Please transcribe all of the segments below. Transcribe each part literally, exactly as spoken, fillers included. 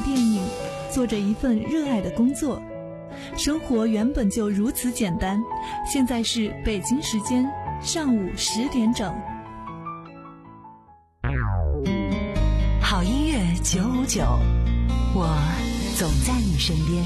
电影，做着一份热爱的工作。生活原本就如此简单。现在是北京时间上午十点整。 好音乐九五九，我总在你身边。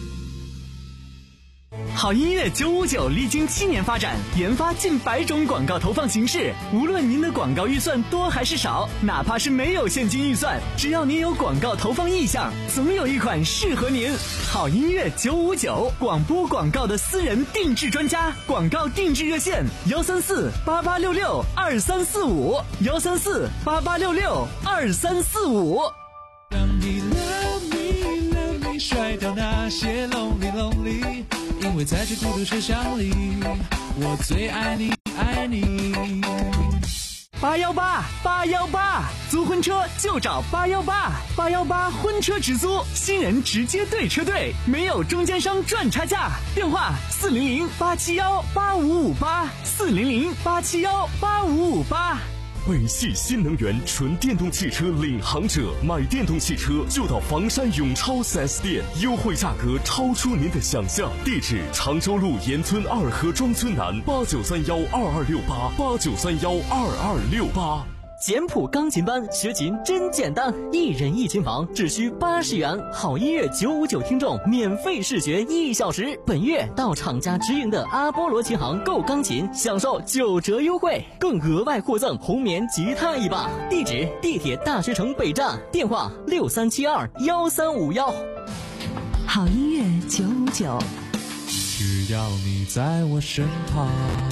好音乐九五九历经七年发展，研发近百种广告投放形式。无论您的广告预算多还是少，哪怕是没有现金预算，只要您有广告投放意向，总有一款适合您。好音乐九五九，广播广告的私人定制专家，广告定制热线幺三四八八六六二三四五幺三四八八六六二三四五。 让你 love me love me 甩掉那些 lonely lonely， 因为在这孤独车厢里，我最爱你爱你。 八幺八八幺八，租婚车就找八幺八，八幺八婚车直租，新人直接对车队，没有中间商赚差价。电话四零零八七幺八五五八，四零零八七幺八五五八。 北汽新能源纯电动汽车领航者，买电动汽车就到房山永超 四 S 店，优惠价格超出您的想象。地址：常州路沿村二河庄村南，八九三幺二二六八八九三幺二二六八。 简谱钢琴班学琴真简单，一人一琴房只需八十元，好音乐九五九听众免费试学一小时。本月到厂家直营的阿波罗琴行购钢琴，享受九折优惠，更额外获赠红棉吉他一把。地址：地铁大学城北站，电话六三七二幺三五幺。 好音乐九五九， 只要你在我身旁。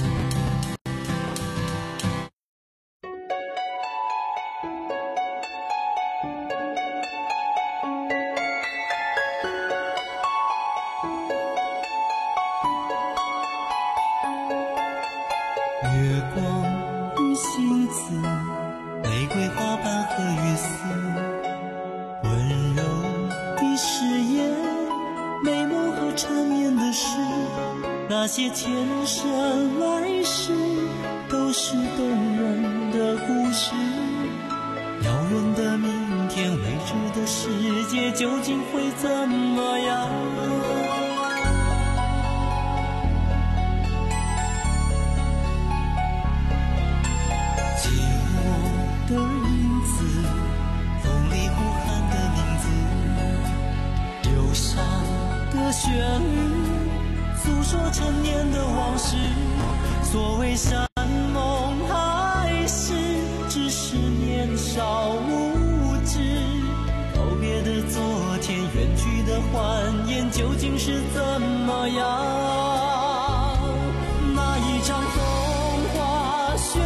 月光与星子，玫瑰花瓣和雨丝，温柔的誓言，美梦和缠绵的诗，那些前生来世都是动人的故事。遥远的明天，未知的世界究竟会怎么样？的影子，风里呼喊的名字，忧伤的旋律，诉说陈年的往事。所谓山盟海誓，只是年少无知。告别的昨天，远去的欢颜，究竟是怎么样？那一场风花雪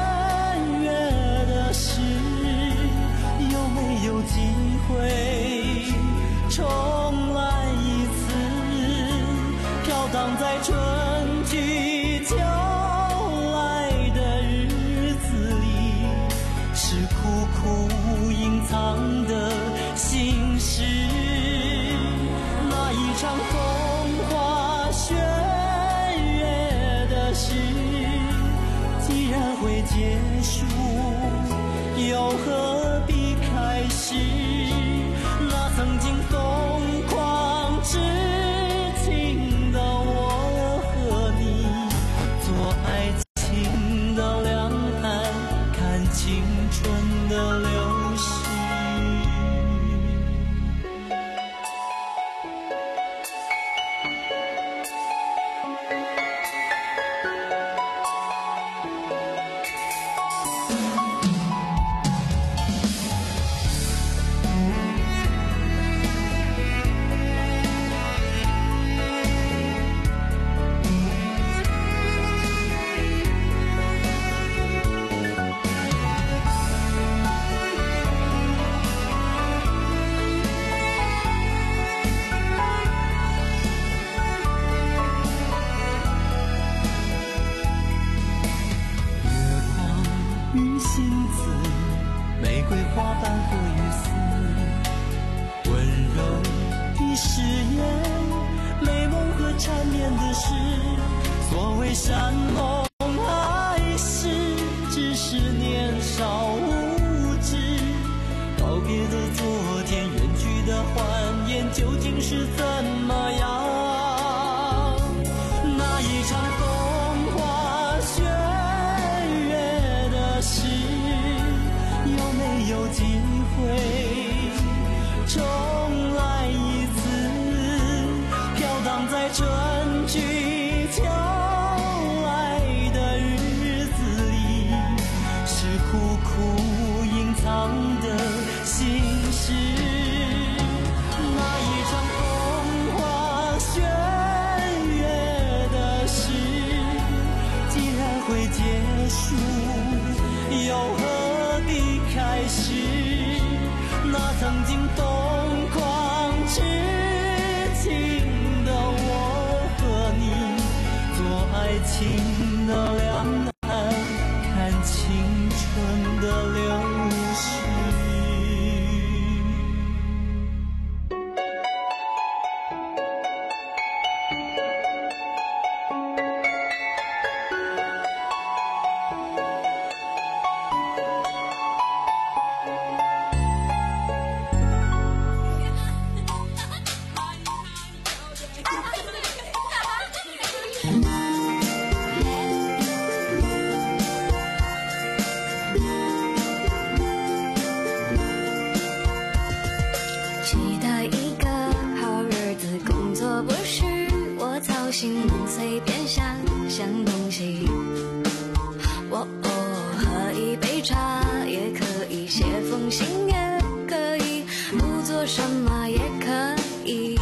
是有没有机会重来一次？飘荡在春去秋来的日子里，是苦苦隐藏的心事。那一场风花雪月的事，既然会结束，又何必开始？那曾经疯狂痴情的我和你，做爱情的两岸，看青春的流逝。花瓣和雨丝，温柔的誓言，美梦和缠绵的事。所谓山盟海誓，只是年少无知。告别的昨天，远去的爱情的两难，看青春的流逝。 心能随便想象东西，我哦，喝一杯茶也可以，写封信也可以，不做什么也可以。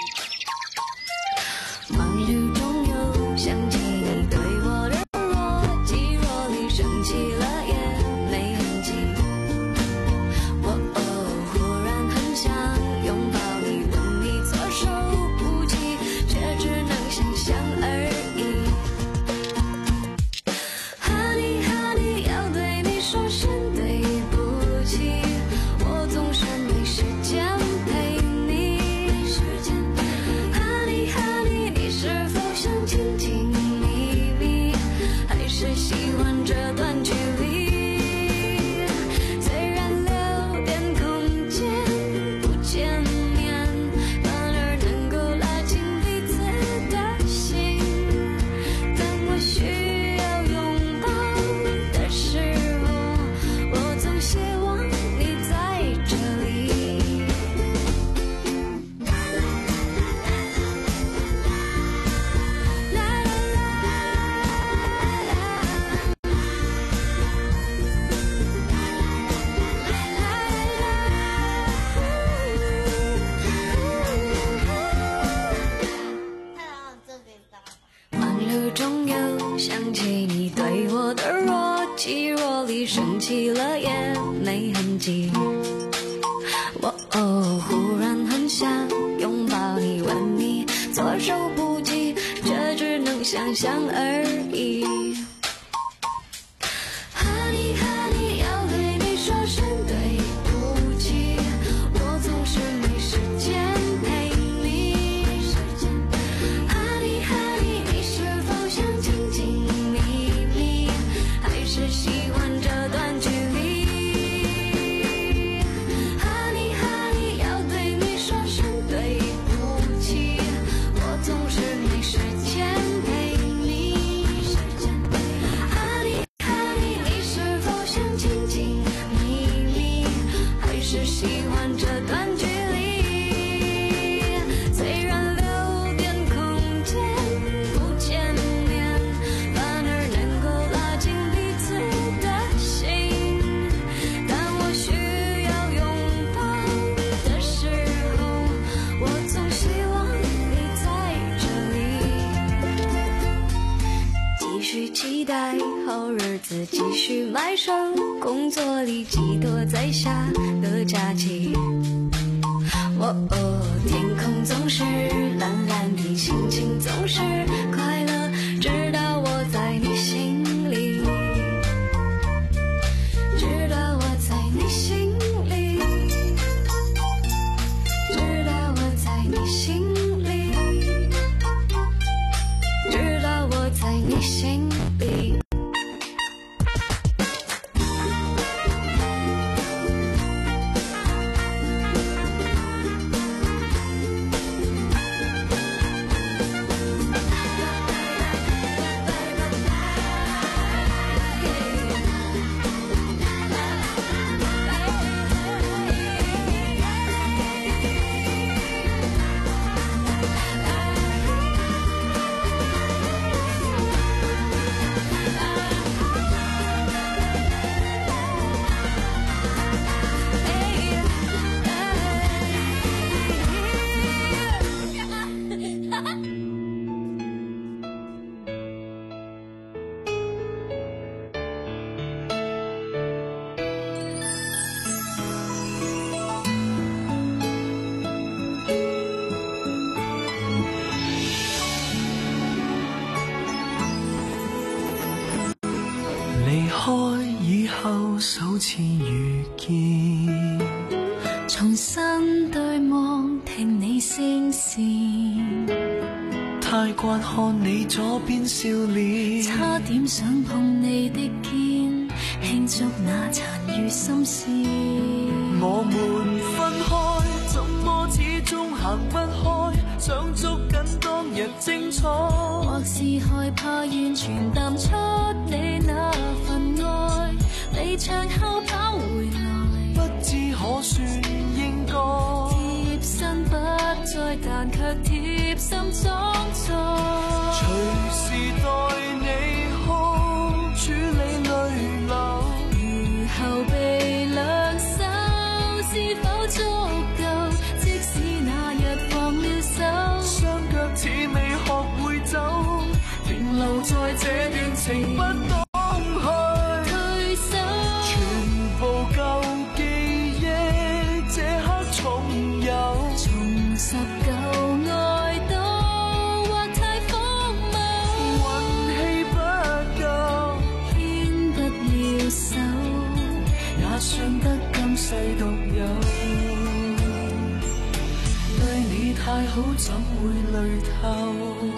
忙碌中又想起你对我的若即若离，生气了也没痕迹。我哦，忽然很想拥抱你，问你措手不及，却只能想想而已。Honey Honey， 要对你说声对不起，我总是没时间陪你。Honey Honey， 你是否想亲亲密密，还是喜欢这段距离？虽然留点空间不见面，反而能够拉近彼此的心。当我需要拥抱的时候，我总希望你在这里。啦啦忙碌中又想起你对我的若即若离，生气了也没痕迹。我哦，忽然很想拥抱你，问你措手不及，这只能想象而已。Honey Honey， 要对你说声对不起，我总是没时间陪你。Honey Honey， 你是否想亲亲密密，还是喜欢这段距离？Honey Honey， 要对你说声对不起，我总是没时间陪你。Honey Honey， 你是否想亲亲密密，还是喜欢这段距离？虽然留点空间不见面，反而能够拉近彼此的心。当我需要拥抱的时候，我总希望你在这里。继续期待好日子，继续埋首工作里，寄托在下的假期。我哦，天空总是蓝蓝的，心情总是快乐，直到我在你心里，直到我在你心里，直到我在你心里，直到我在你心里。 開以後首次遇見， 重新對望聽你聲線， 太慣看你左邊笑臉， 差點想碰你的肩，慶祝那殘餘心事。 我們分開，怎麼始終行不開，想捉緊當日精彩， 或是害怕完全淡出你那份愛，離場後跑回來， 不知可算應該貼身不再，但卻貼心裝載， 隨時待你哭，處理淚流， 如後備兩手是否足夠？即使那日放了手， 雙腳似未學會走，停留在這段情不當去退手， 全部舊記憶這刻重遊， 重拾舊愛都或太荒謬， 運氣不夠， 牽不了手， 也算得今世獨有，對你太好怎會累透，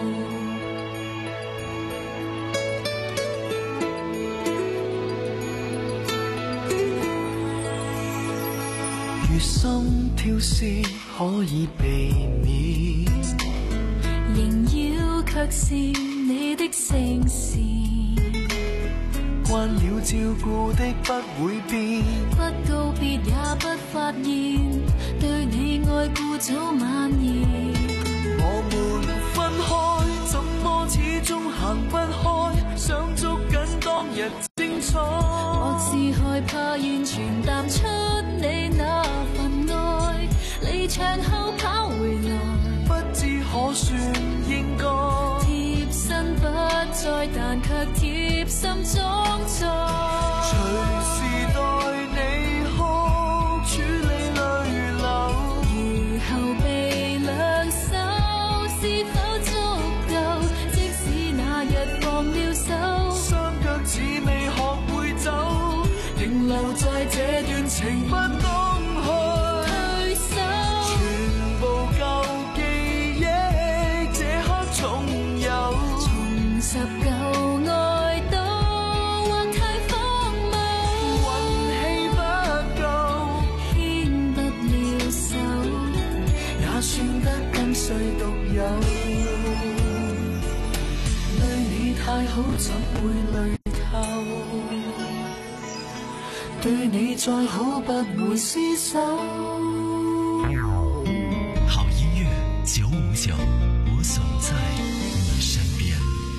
如心跳是可以避免， 縈繞卻是你的聲線， 慣了照顧的不會變， 不告別也不發現，對你愛顧早蔓延。 我們分開，怎麼始終行不開，想捉緊當日精彩， 或是害怕完全淡出你那份愛，離場後跑回來， 不知可算應該貼身不再，但卻貼心裝載， 隨時待你哭，處理淚流， 如後備兩手是否足夠？即使那日放了手， 雙腳似未學會走，停留在這段情不當去退手， 全部舊記憶這刻重遊， 重拾舊愛都或太荒謬， 運氣不夠， 牽不了手， 也算得今世獨有，對你太好怎會累透，對你再好不會廝守。 好音乐九五九，我总在你身边。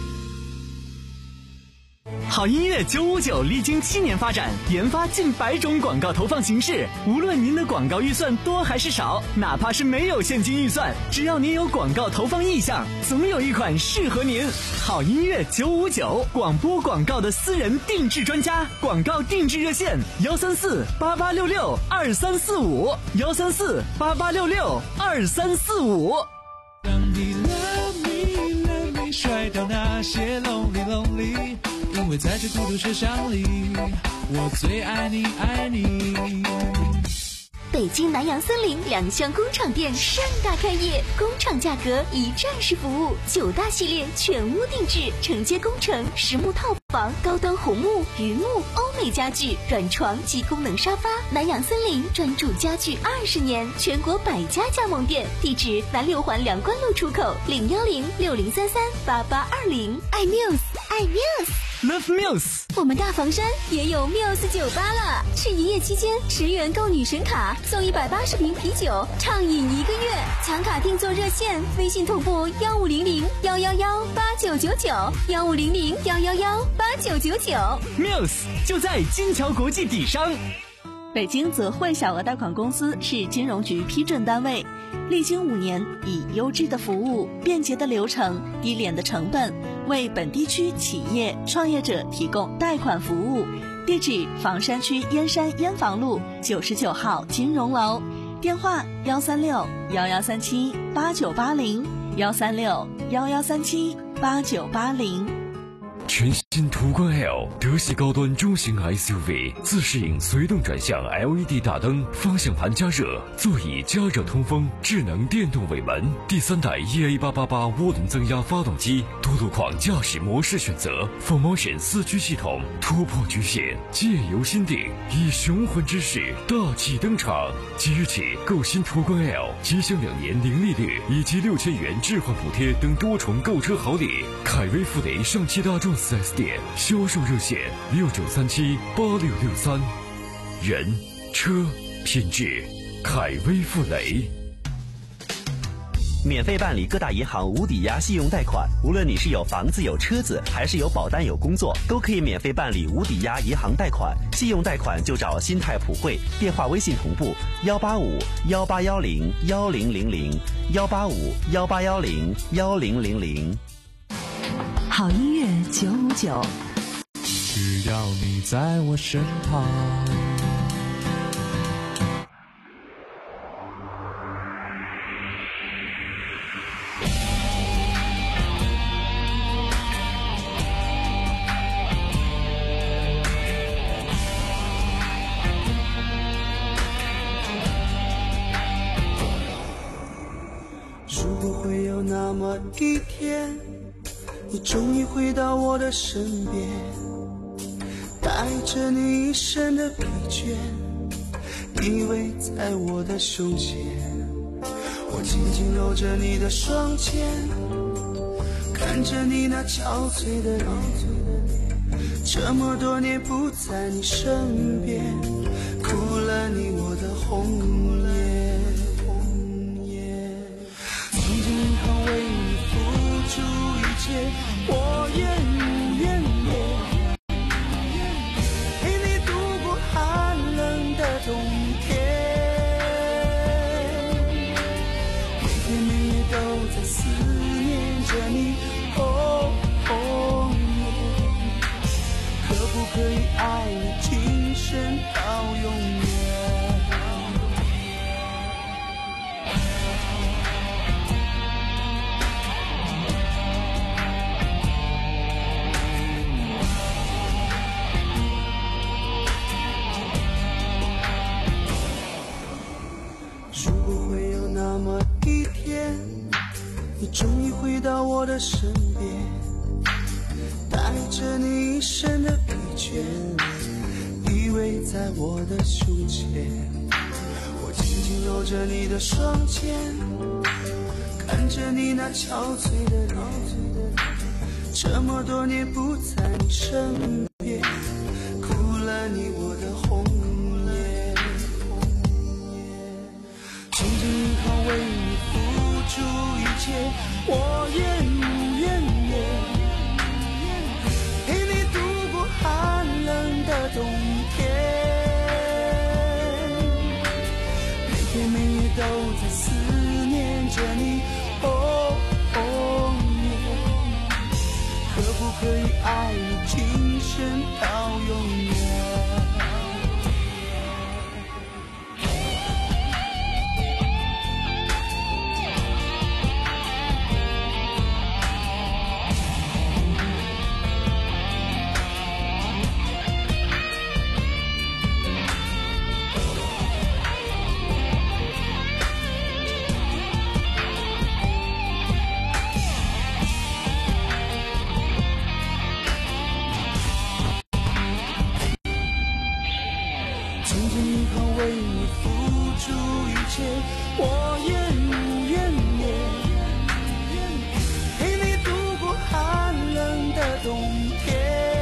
好音乐九五九历经七年发展，研发近百种广告投放形式。无论您的广告预算多还是少，哪怕是没有现金预算，只要您有广告投放意向，总有一款适合您。好音乐九五九，广播广告的私人定制专家，广告定制热线：幺三四八八六六二三四五，幺三四八八六六二三四五。 让你 love me love me 甩掉那些 lonely lonely， 因为在这孤独车厢里，我最爱你爱你。 北京南洋森林两厢工厂店盛大开业，工厂价格一站式服务，九大系列全屋定制，承接工程、实木套房、高端红木、榆木、欧美家具、软床及功能沙发。南洋森林专注家具二十年，全国百家加盟店，地址南六环梁关路出口零幺零六零三三八八二零。爱 Muse， 爱 Muse。Love Muse， 我们大房山也有 Muse 酒吧了，是营业期间十元购女神卡送一百八十瓶啤酒，畅饮一个月。抢卡订座热线：微信同步幺五零零幺幺幺八九九九，幺五零零幺幺幺八九九九。 Muse 就在金桥国际底商。 北京泽汇小额贷款公司是金融局批准单位，历经五年，以优质的服务、便捷的流程、低廉的成本，为本地区企业创业者提供贷款服务。地址：房山区燕山燕房路九十九号金融楼，电话：幺三六幺幺三七八九八零，幺三六幺幺三七八九八零。 全新途观 L 德系高端中型 S U V， 自适应随动转向 L E D 大灯，方向盘加热，座椅加热通风，智能电动尾门，第三代 E A 八八八涡轮增压发动机，多路况驾驶模式选择 ，Full Motion 四驱系统，突破局限，借由心定，以雄浑之势大气登场。即日起购新途观 L， 即享两年零利率以及六千元置换补贴等多重购车好礼。凯威富雷上汽大众 四 S 店销售热线六九三七八六六三，人车品质，凯威富雷。 免费办理各大银行无抵押信用贷款，无论你是有房子有车子，还是有保单有工作，都可以免费办理无抵押银行贷款。信用贷款就找新泰普惠，电话微信同步幺八五幺八幺零幺零零零幺八五幺八幺零幺零零零。 好音乐九五九， 只要你在我身旁。 如果会有那么一天，你终于回到我的身边，带着你一身的疲倦，依偎在我的胸前，我紧紧搂着你的双肩，看着你那憔悴的脸，这么多年不在你身边，哭了你我的红颜。为你付出一切，我愿无怨言，陪你度过寒冷的冬天，每天每夜都在思念着你，哦哦耶，可不可以爱你今生到永远？你终于回到我的身边，带着你一身的疲倦，依偎在我的胸前，我紧紧搂着你的双肩，看着你那憔悴的脸，这么多年不在你身边，哭了你我的红颜，紧紧依靠为你付出一切，我愿无怨言，陪你度过寒冷的冬天，每天每夜都在思念着你，哦哦耶，可不可以爱你今生到永远？为你付出一切，我愿无怨言，陪你度过寒冷的冬天，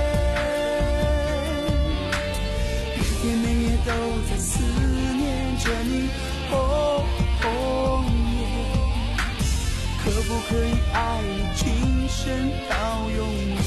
每天每夜都在思念着你，哦哦耶，可不可以爱你今生到永远？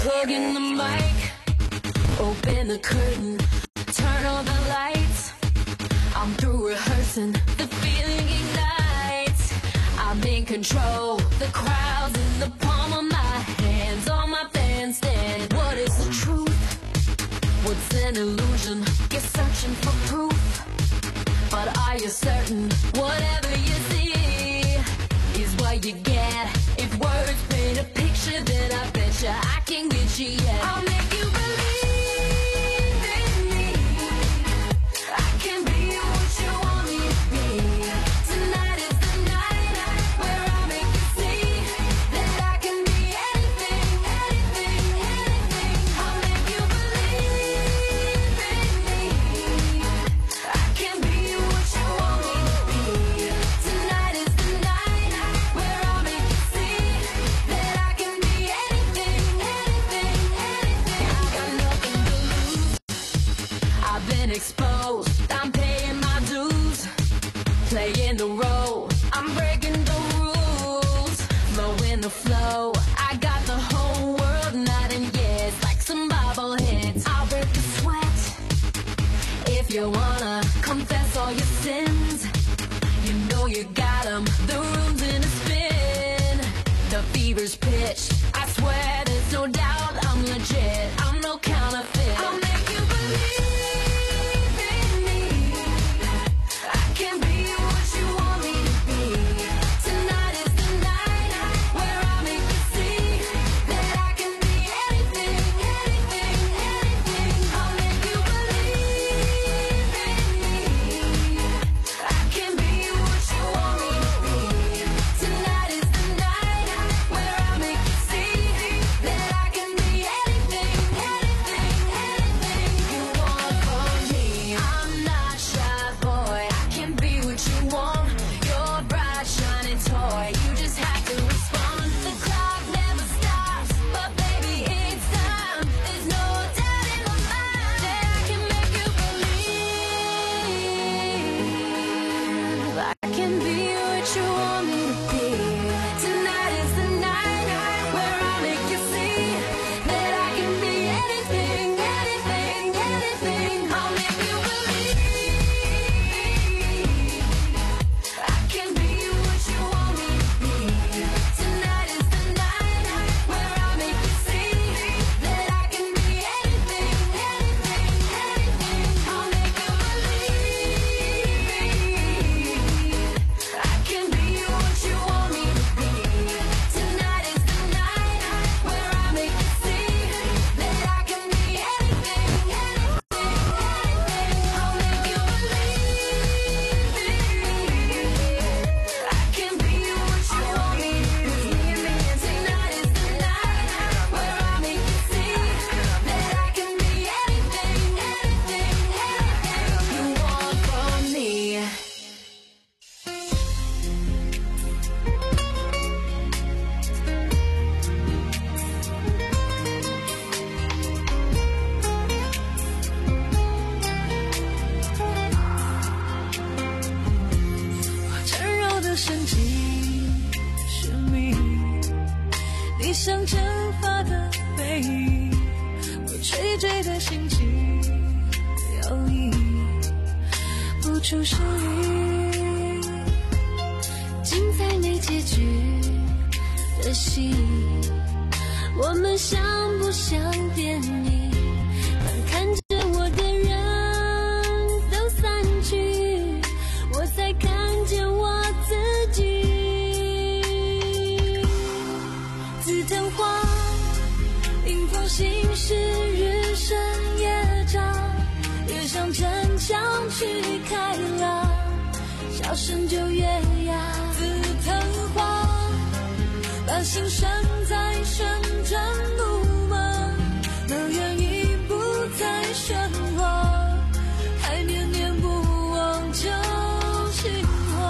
Plug in the mic, open the curtain, turn on the lights. I'm through rehearsing, the feeling ignites. I'm in control, the crowd's in the palm of my hands. All my fans stand, what is the truth? What's an illusion? You're searching for proof. But are you certain whatever you see is what you get? If words paint a picture, then I bet you I can get you, yeah. I'll make you believe in me. I can be what you want me to be. Tonight is the night where I make you see that I can be anything, anything, anything. I'll make you believe in me. I can be what you want me to be. Tonight is the night where I make you see that I can be anything, anything, anything. I got nothing to lose. I've been exposed. I'm paying my dues. Playing the role. I'm breaking the rules. Flowing the flow. I got the whole world nodding yes, like some bobbleheads. I'll break the sweat if you wanna confess all your sins. You know you got 'em. The room's in a spin. The fever's pitched. I swear there's no doubt I'm legit. I'm no counterfeit. I'll make you believe in me. I can be what you want me to be. Tonight is the night where I make you see that I can be anything, anything, anything. I'll make you believe in me. I can be what you want me to be. Tonight is the night where I make you see that I can be anything, anything, anything you want from me. I'm not shy, boy. I can be what you want. You're a bright, shining toy. You just have to respond. The clock never stops, but baby, it's time. There's no doubt in my mind that I can make you believe. I can be what you want me to be. Tonight is the night where I make you see that I can be anything, anything, anything. I'll make you believe. I can be what you want me to be. Tonight is the night where I make you see that I can be anything, anything, anything. I'll make you believe. I can be what you want me to be. Tonight is the night where I make you see that I can be anything, anything, anything. I'll make you believe. I can be what you want me to be. Tonight is the night where I make you see that I can be anything, anything, anything you want from me. 缠绕的神经是你，你像蒸发的背影，我垂坠的心情摇曳，不出声音。 精彩没结局的戏，我们像不像电影？当看着我的人都散去，我才看见我自己。 紫藤花，迎风行驶，日升夜长，越向城墙去开朗，笑声就越哑。紫藤花，把心拴在旋转木马，能愿意不再漩涡，还念念不忘旧情话。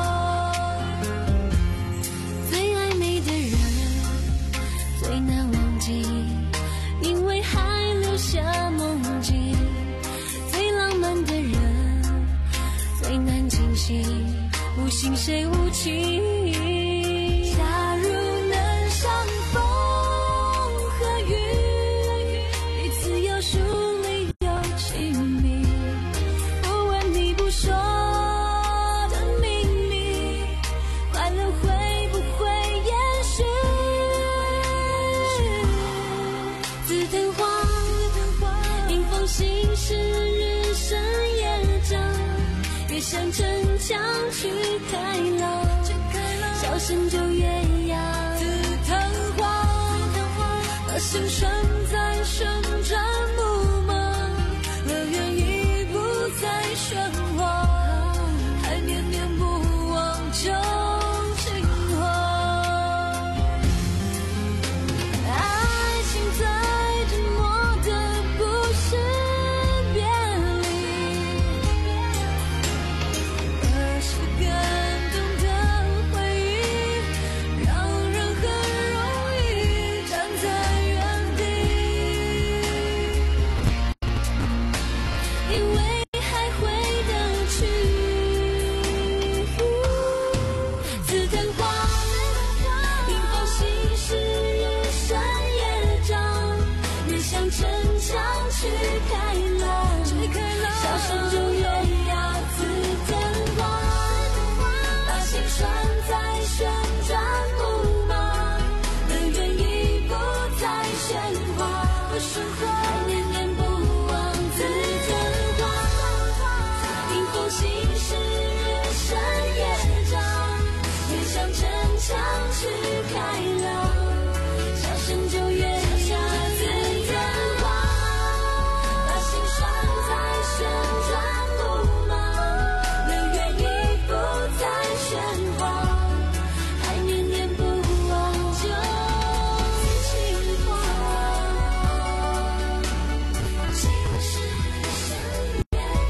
最暧昧的人最难忘记，因为还留下梦境。最浪漫的人最难清醒，无心谁无情。 假如能相逢和遇心事日升夜涨，越向逞强去开朗，笑声就越哑，自昙花，把心拴在旋转木马，乐园已不再喧哗，还念念不忘旧情话。爱情最折磨的不是别离，而是感动的回忆，让人很容易站在原地，因为还回得去。自昙花，迎风行事，日升夜涨，越向逞强去开朗，笑声就越哑，自昙花，把心拴在旋转木马，乐园已不再喧哗，还念念不忘自昙花，迎风行事，日升夜涨，越向逞强去开朗，笑声就越哑，自昙花，把心拴在旋转木马，乐园已不再喧哗，还念念不忘旧情话。心事日升夜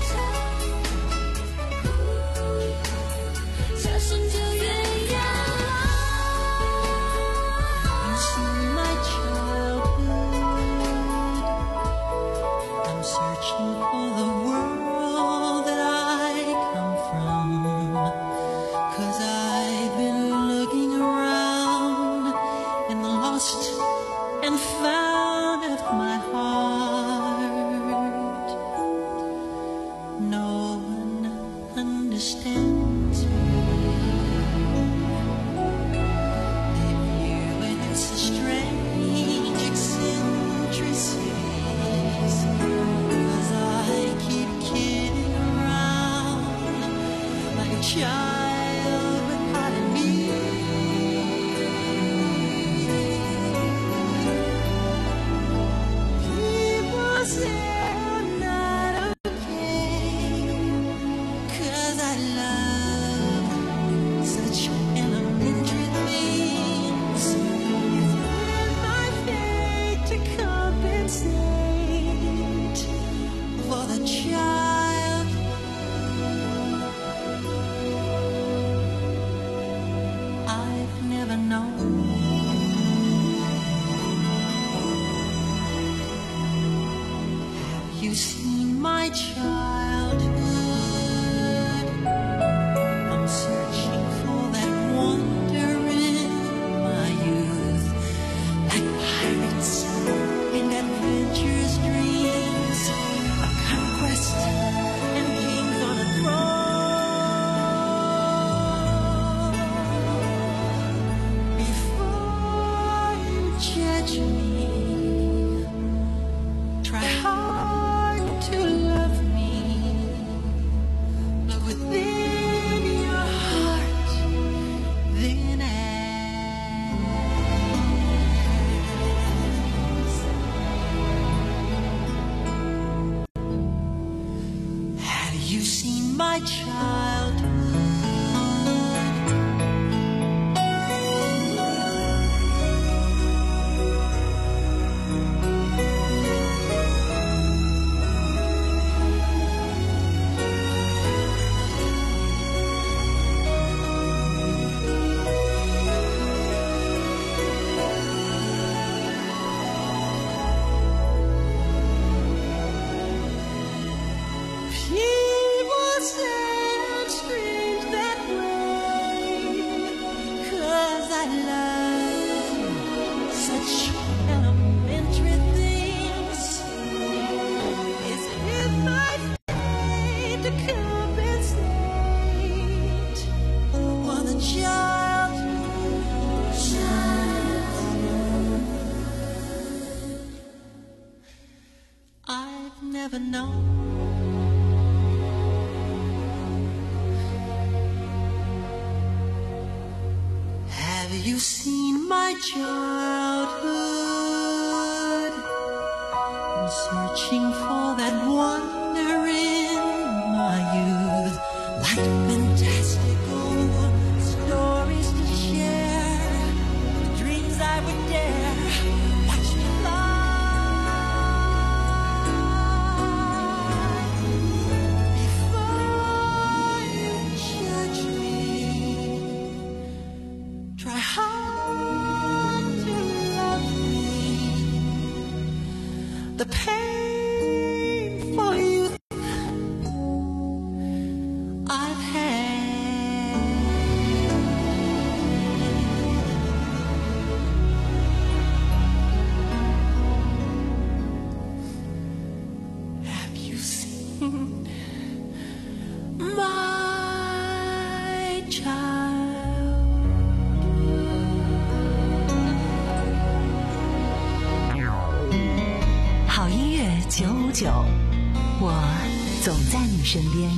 涨，笑声就越哑。You see my childhood, I'm searching for the world that I come from, 'cause I've been looking around and lost and found at my heart. No one understands me. If you and its strange eccentricities, 'cause I keep kidding around like a child without a need. People say I'm not okay, 'cause I love such elementary things. It's been my fate to compensate for the child I've never known. Have you seen my childhood? I'm searching for that wonder in my youth, like pirates and adventurous dreams, a conquest and kings on a throne. Before you judge me, try hard to love me. Look within your heart, then ask. Have you seen my childhood? People say I'm strange. never know. Have you seen my childhood? I'm searching for that wonder in my youth, like fantastical stories to share, dreams I would dare watch me fly. Before you judge me, try hard to love me. The pain for you I've had. Have you seen my child? 好音乐九五九，我总在你身边。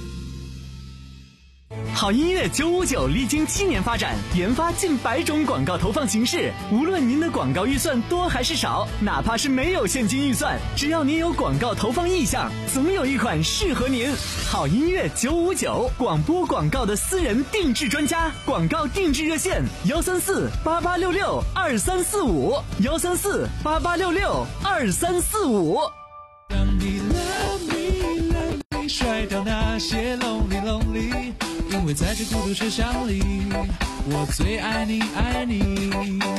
好音乐九五九历经七年发展，研发近百种广告投放形式。无论您的广告预算多还是少，哪怕是没有现金预算，只要您有广告投放意向，总有一款适合您。好音乐九五九，广播广告的私人定制专家，广告定制热线：幺三四八八六六二三四五，幺三四八八六六二三四五。 让你 love me love me 甩掉那些 lonely lonely， 因为在这孤独车厢里，我最爱你爱你。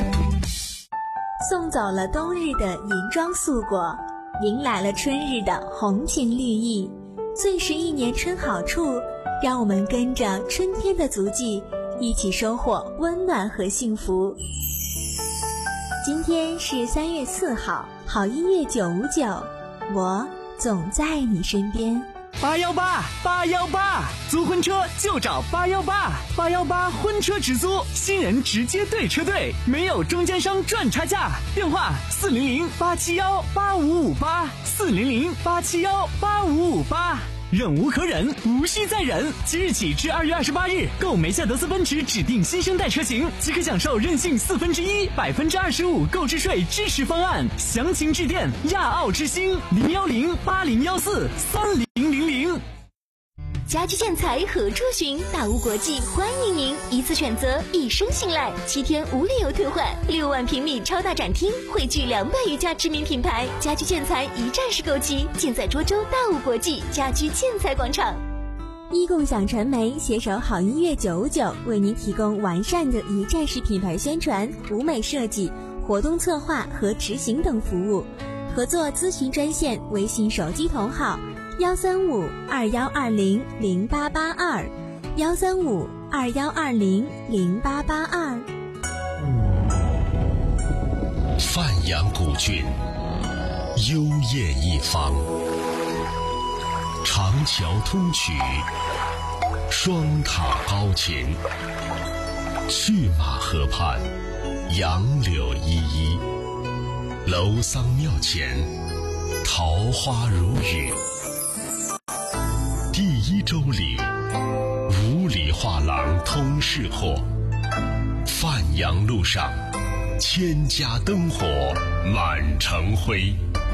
送走了冬日的银装素裹，迎来了春日的红情绿意。最是一年春好处，让我们跟着春天的足迹，一起收获温暖和幸福。今天是三月四号，好音乐九五九，我总在你身边。 八幺八八幺八，租婚车就找八幺八，八幺八婚车直租，新人直接对车队，没有中间商赚差价。电话四零零八七幺八五五八，四零零八七幺八五五八。忍无可忍，无需再忍。即日起至二月二十八日，购梅赛德斯奔驰指定新生代车型，即可享受任性四分之一、百分之二十五购置税支持方案。详情致电亚奥之星零幺零八零幺四三零零零。 家居建材何处寻？大屋国际欢迎您，一次选择，一生信赖，七天无理由退换，六万平米超大展厅，汇聚两百余家知名品牌，家居建材一站式购齐，尽在涿州大屋国际家居建材广场。一共享传媒携手好音乐九五九，为您提供完善的一站式品牌宣传、舞美设计、活动策划和执行等服务。合作咨询专线：微信手机同号。幺三五二幺二零零八八二，幺三五二幺二零零八八二。 范阳古郡，幽艳一方，长桥通衢，双塔高擎，去马河畔，杨柳依依，楼桑庙前，桃花如雨。第一洲里，五里画廊通市货，范阳路上，千家灯火满城辉。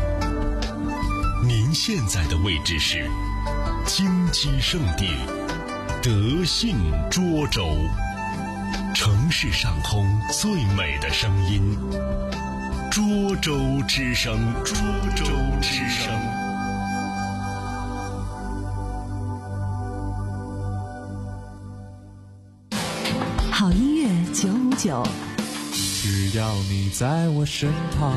您现在的位置是金鸡圣地德信涿州，城市上空最美的声音，涿州之声，涿州之声。 好音乐九五九， 只要你在我身旁。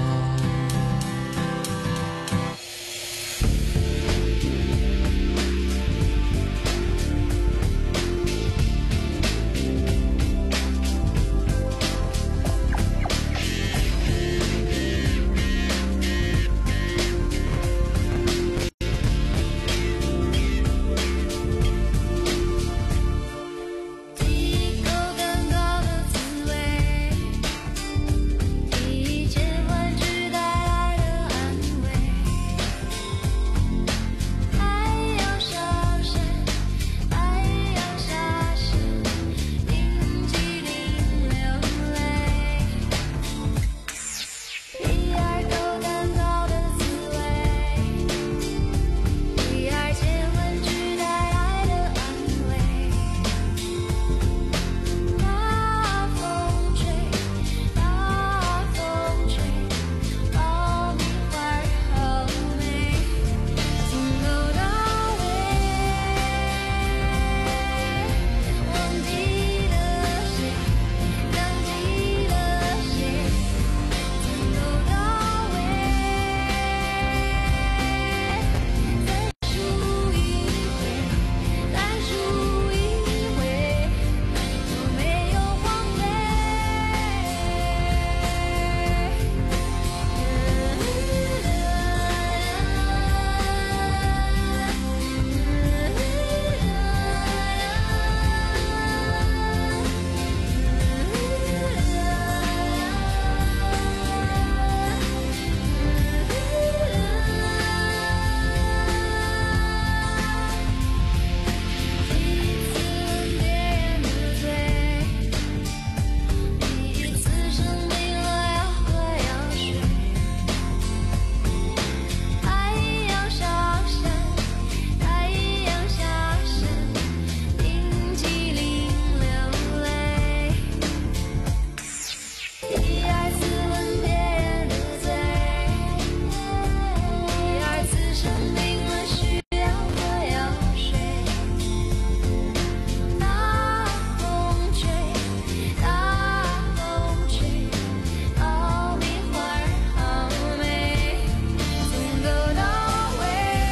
一切换取代生病了需要喝药水。大风吹，大风吹，爆米花儿好美，从头到尾。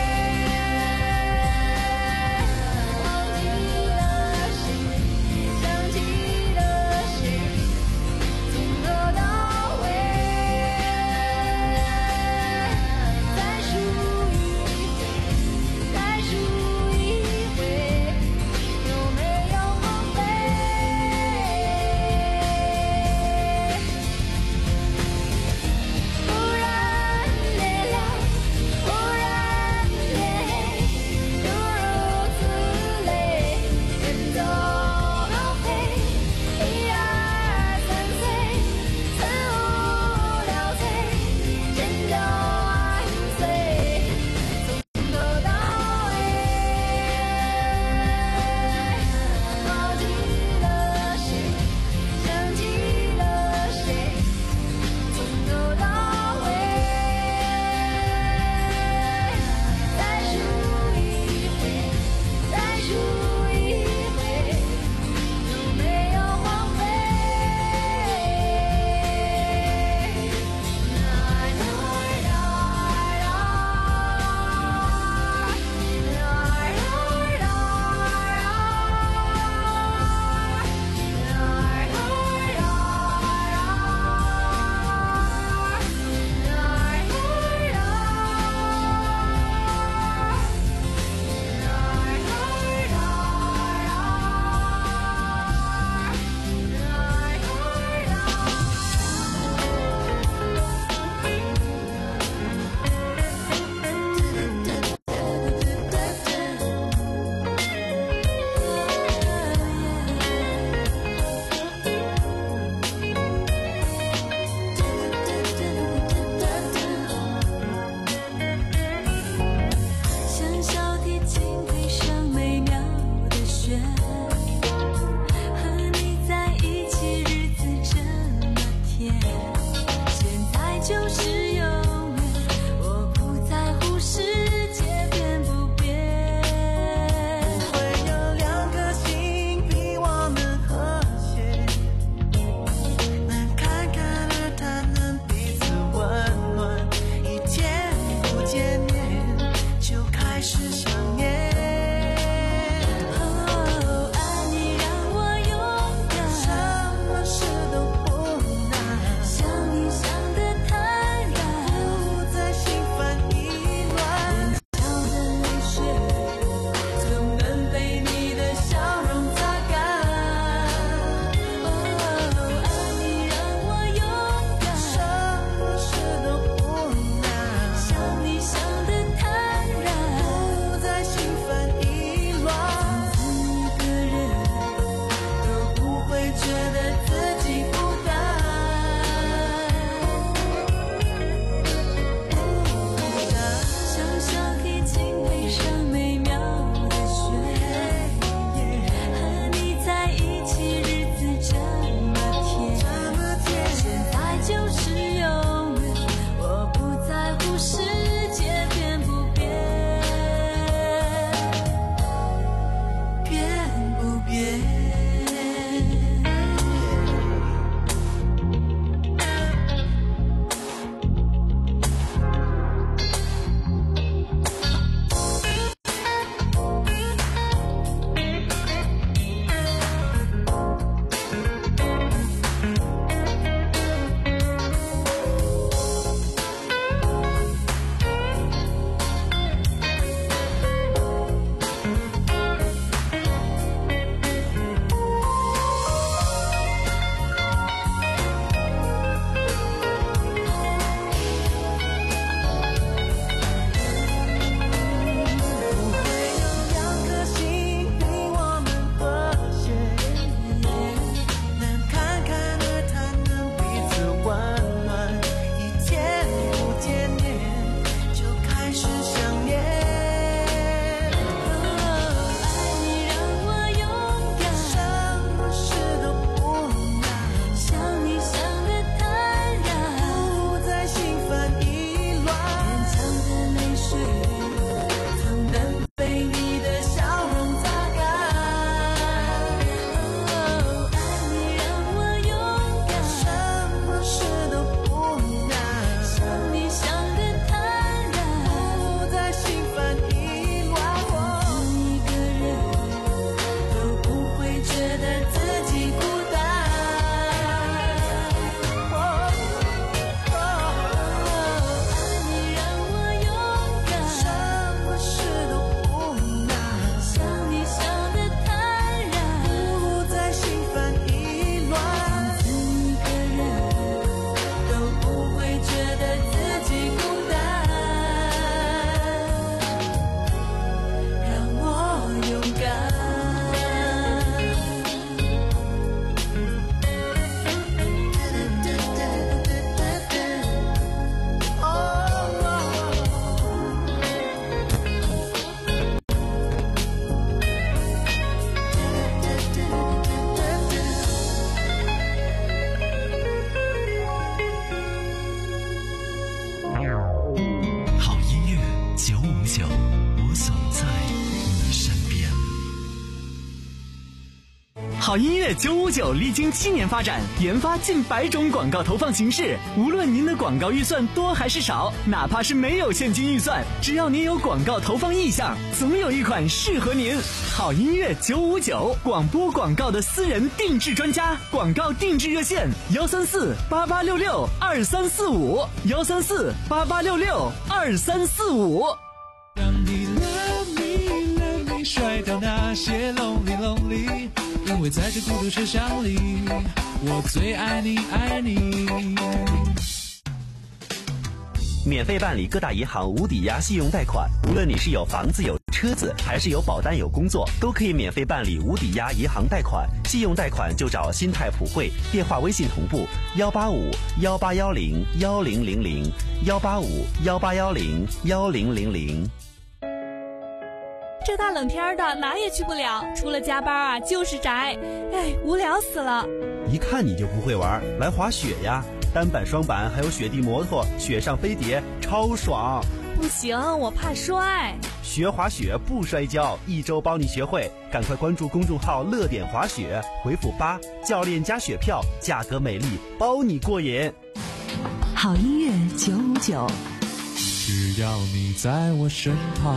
忘记了谁，想起了谁，从头到尾，在属于好音乐九五九历经七年发展，研发近百种广告投放形式。无论您的广告预算多还是少，哪怕是没有现金预算，只要您有广告投放意向，总有一款适合您。好音乐九五九，广播广告的私人定制专家，广告定制热线：幺三四八八六六二三四五，幺三四八八六六二三四五。 让你 love me love me 甩掉那些 lonely lonely， 因为在这孤独车厢里，我最爱你爱你。 免费办理各大银行无抵押信用贷款，无论你是有房子有车子，还是有保单有工作，都可以免费办理无抵押银行贷款。信用贷款就找新泰普惠，电话微信同步幺八五幺八幺零幺零零零幺八五幺八幺零幺零零零。 这大冷天的哪也去不了，除了加班啊就是宅，哎，无聊死了。 一看你就不会玩，来滑雪呀！单板、双板还有雪地摩托、雪上飞碟，超爽！ 不行，我怕摔。 学滑雪不摔跤，一周帮你学会。赶快关注公众号“乐点滑雪”，回复八，教练加雪票，价格美丽，包你过瘾。 好音乐九五九， 只要你在我身旁。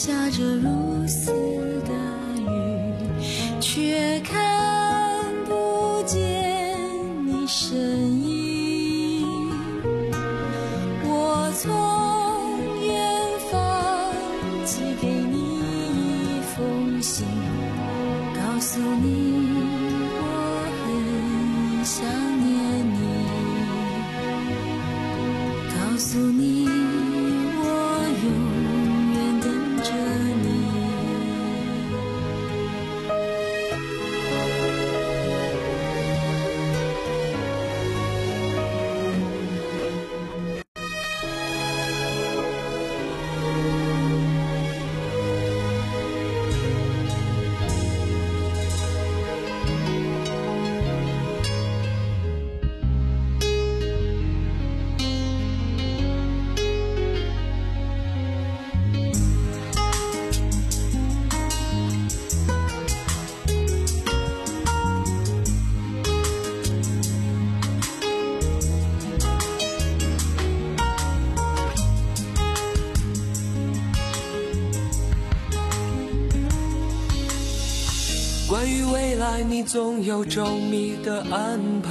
下着如丝的雨，却看不见你身影。我从远方寄给你一封信，告诉你我很想念你，告诉你我永远等着你。 关于未来，你总有周密的安排，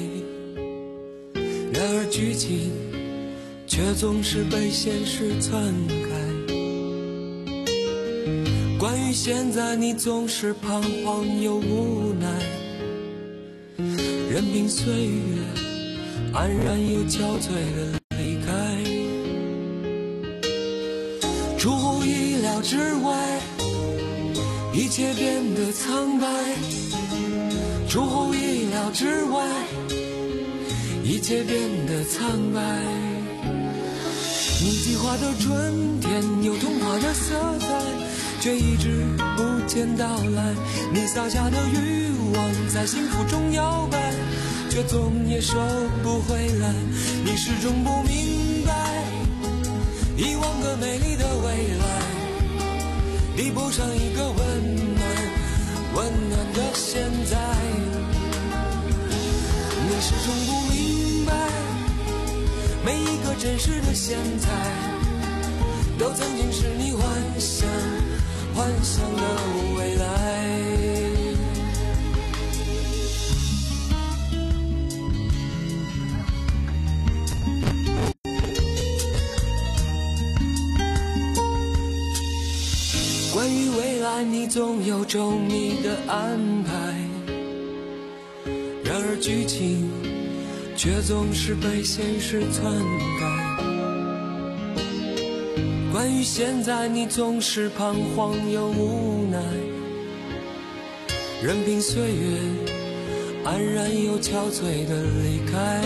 然而剧情却总是被现实篡改。关于现在，你总是彷徨又无奈，任凭岁月安然又憔悴的离开。出乎意料之外，一切变得苍白，出乎意料之外，一切变得苍白。你计划的春天有童话的色彩，却一直不见到来。你撒下的欲望在幸福中摇摆，却总也收不回来。你始终不明白，一万个美丽的未来比不上一个温暖温暖的现在。你始终不明白，每一个真实的现在都曾经是你幻想幻想的未来。关于未来，你总有周密的安排，然而剧情却总是被现实篡改。关于现在，你总是彷徨又无奈，任凭岁月安然又憔悴的离开。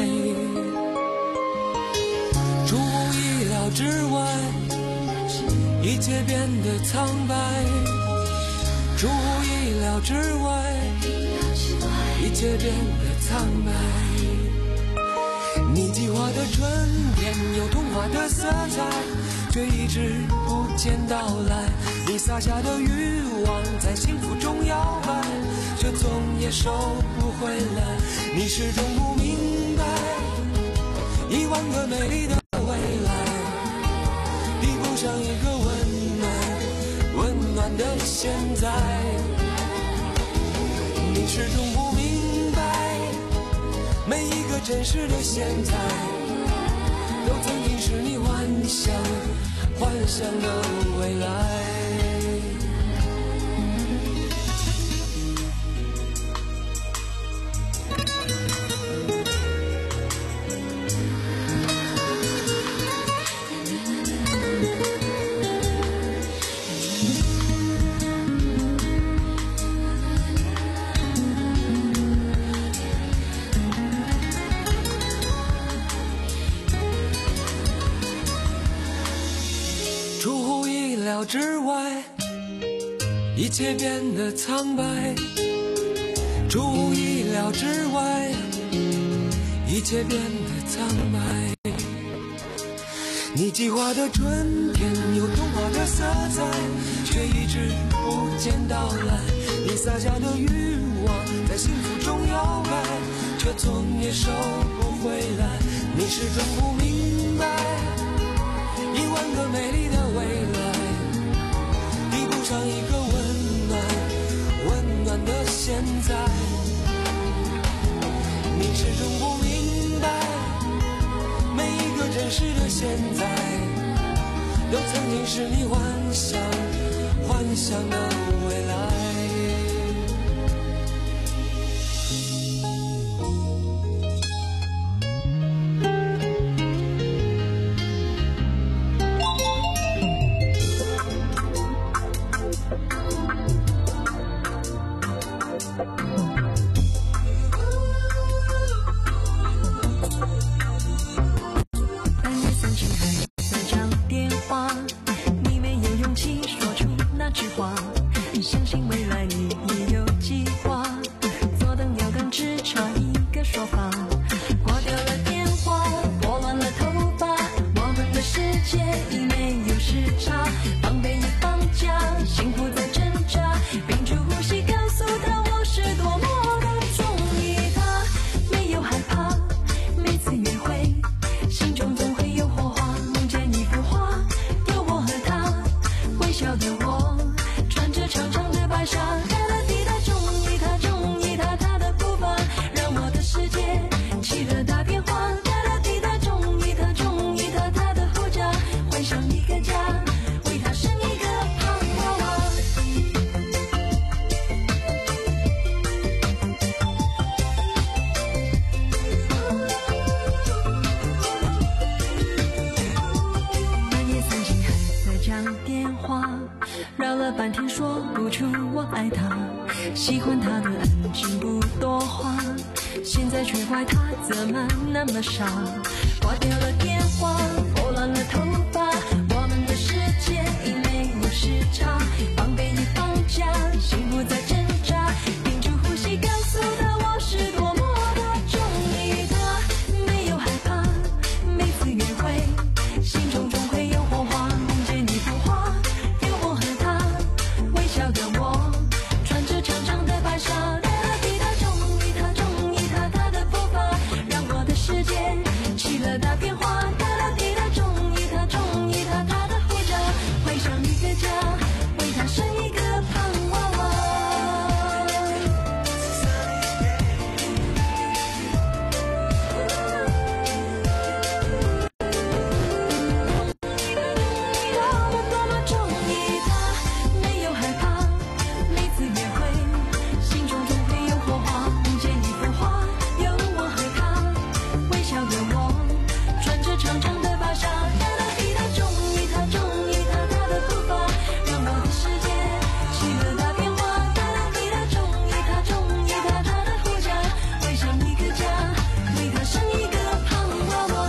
出乎意料之外，一切变得苍白，出乎意料之外，一切变得苍白。你计划的春天有童话的色彩，却一直不见到来。你撒下的欲望在幸福中摇摆，却总也收不回来。你始终不明白，一万个美丽的未来比不上一个温暖温暖的现在。你始终不明白，每一个真实的现在都曾经是你幻想幻想的未来。之外，一切变得苍白，出乎意料之外，一切变得苍白。你计划的春天有童话的色彩，却一直不见到来。你撒下的欲望在幸福中摇摆，却总也收不回来。你始终不明白，一万个美丽的未来现在，都曾经是你幻想幻想的未来。 半天说不出我爱他，喜欢他的安静不多话，现在却怪他怎么那么傻，挂掉了电话，拨乱了头发，我们的世界已没有时差，防备已放假，心不再挣扎，屏住呼吸告诉他我是多么的中意他，没有害怕，每次约会心中总会有火花，梦见一幅画，有我和他微笑的我，穿着长长的白纱，哒哒滴答，中意他，中意他，他的步伐让我的世界起了大变化，哒哒滴答，中意他，中意他，他的护照绘上一个家，为他生一个胖娃娃。多么多么中意他，没有害怕，每次约会心中总会有火花，梦见一幅画，有我和他微笑的我，穿着长长的白纱，哒哒滴答，中意他，中意他，他的步伐让我的世界起了大变化，哒哒滴答，中意他，中意他，他的护照绘上一个家，为他生一个胖娃娃。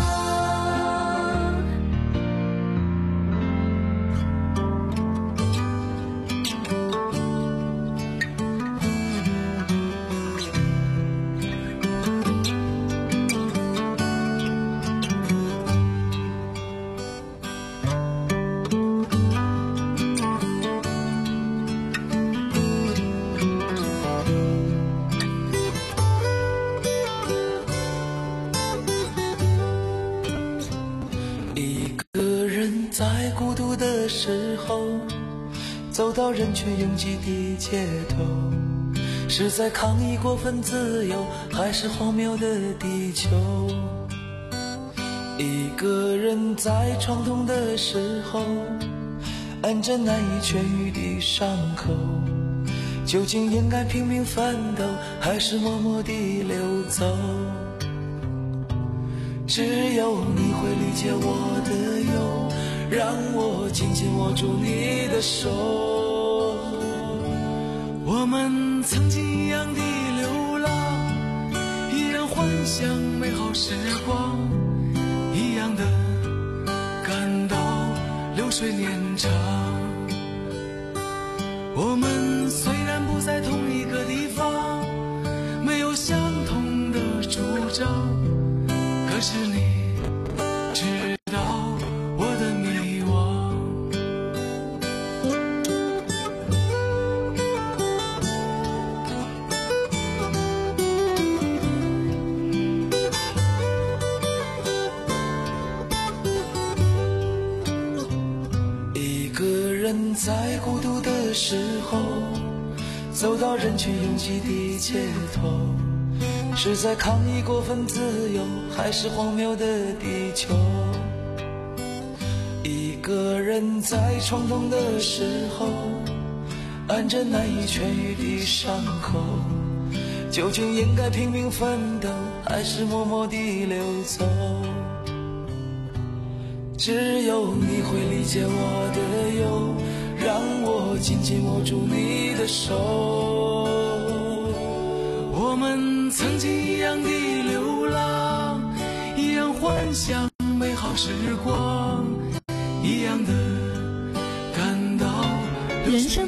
一个人在孤独的时候，走到人群拥挤的街头，是在抗议过分自由，还是荒谬的地球？一个人在创痛的时候，按着难以痊愈的伤口，究竟应该拼命奋斗，还是默默地流走？只有你会理解我的忧，让我紧紧握住你的手。我们曾经一样的流浪，一样幻想美好时光，一样的感到流水年长。我们虽然不在同一个地方，没有相同的主张，可是你知道我的迷惘。一个人在孤独的时候，走到人群拥挤的街头，是在抗议过分自由，还是荒谬的地球？ 一个人在闯动的时候，按着难以痊愈的伤口，究竟应该拼命奋斗，还是默默地流走？只有你会理解我的忧，让我紧紧握住你的手。我们曾经一样的流浪，一样幻想美好时光，一样的感到人生